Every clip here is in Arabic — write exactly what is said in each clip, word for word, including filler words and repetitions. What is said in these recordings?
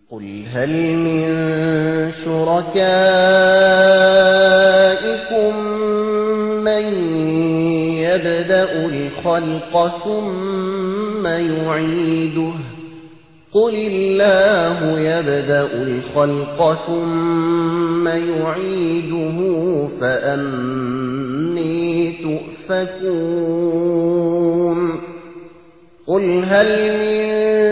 قل هل من شركائكم من يبدأ الخلق ثم يعيده قل الله يبدأ الخلق ثم يعيده فأني تؤفكون قل هل من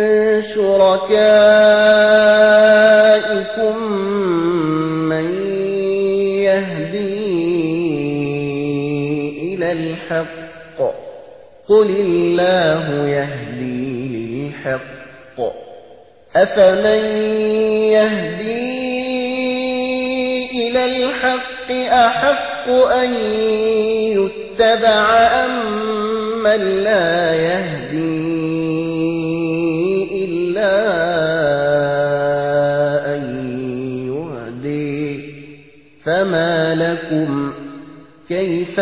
شركائكم من يهدي إلى الحق قل الله يهدي للحق أفمن يهدي إلى الحق أحق أن يتبع أم من لا يهدي إلا أن يهدي فما لكم كيف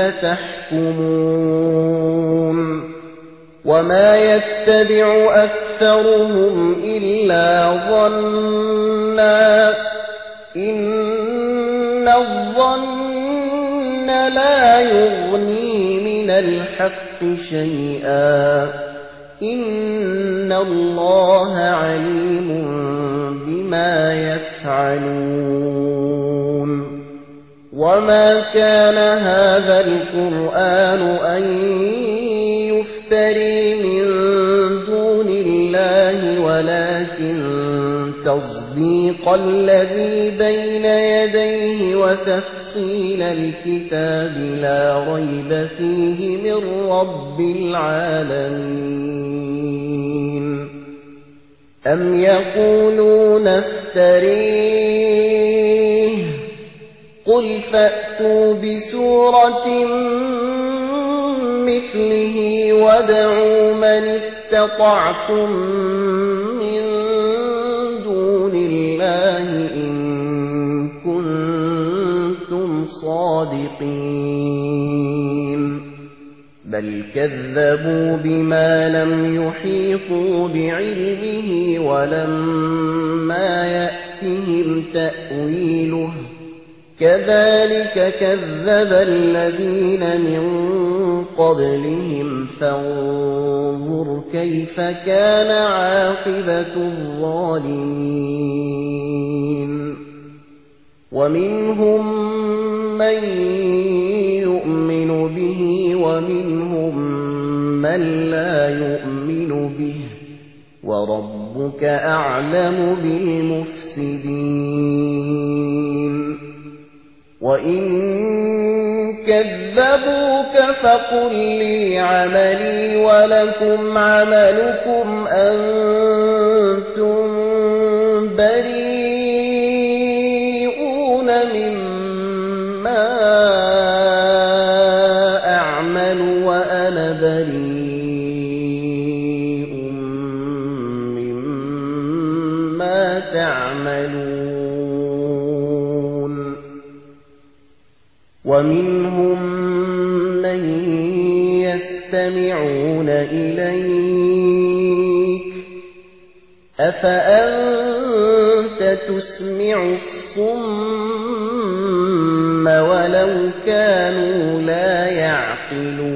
تحكمون وما يتبع أكثرهم إلا ظنا إن الظن لا يغني من الحق شيئا إن الله عليم بما يفعلون وما كان هذا القرآن أن يفتري من دون الله ولكن تصديق الذي بين يديه وتفصيل الكتاب لا ريب فيه من رب العالمين أم يقولون افتريه قل فأتوا بسورة مثله وادعوا من استطعتم من دون الله إن كنتم صادقين بل كذبوا بما لم يحيطوا بعلمه ولما يأتهم تأويله كذلك كذب الذين من قبلهم فانظر كيف كان عاقبة الظالمين ومنهم من يؤمن به ومنهم من لا يؤمن به وربك أعلم بالمفسدين وإن كذبوك فقل لي عملي ولكم عملكم أنتم بريئون مما أعمل وأنا بريء مما تعملون ومنهم من يستمعون إليك أفأنت تسمع الصم ولو كانوا لا يعقلون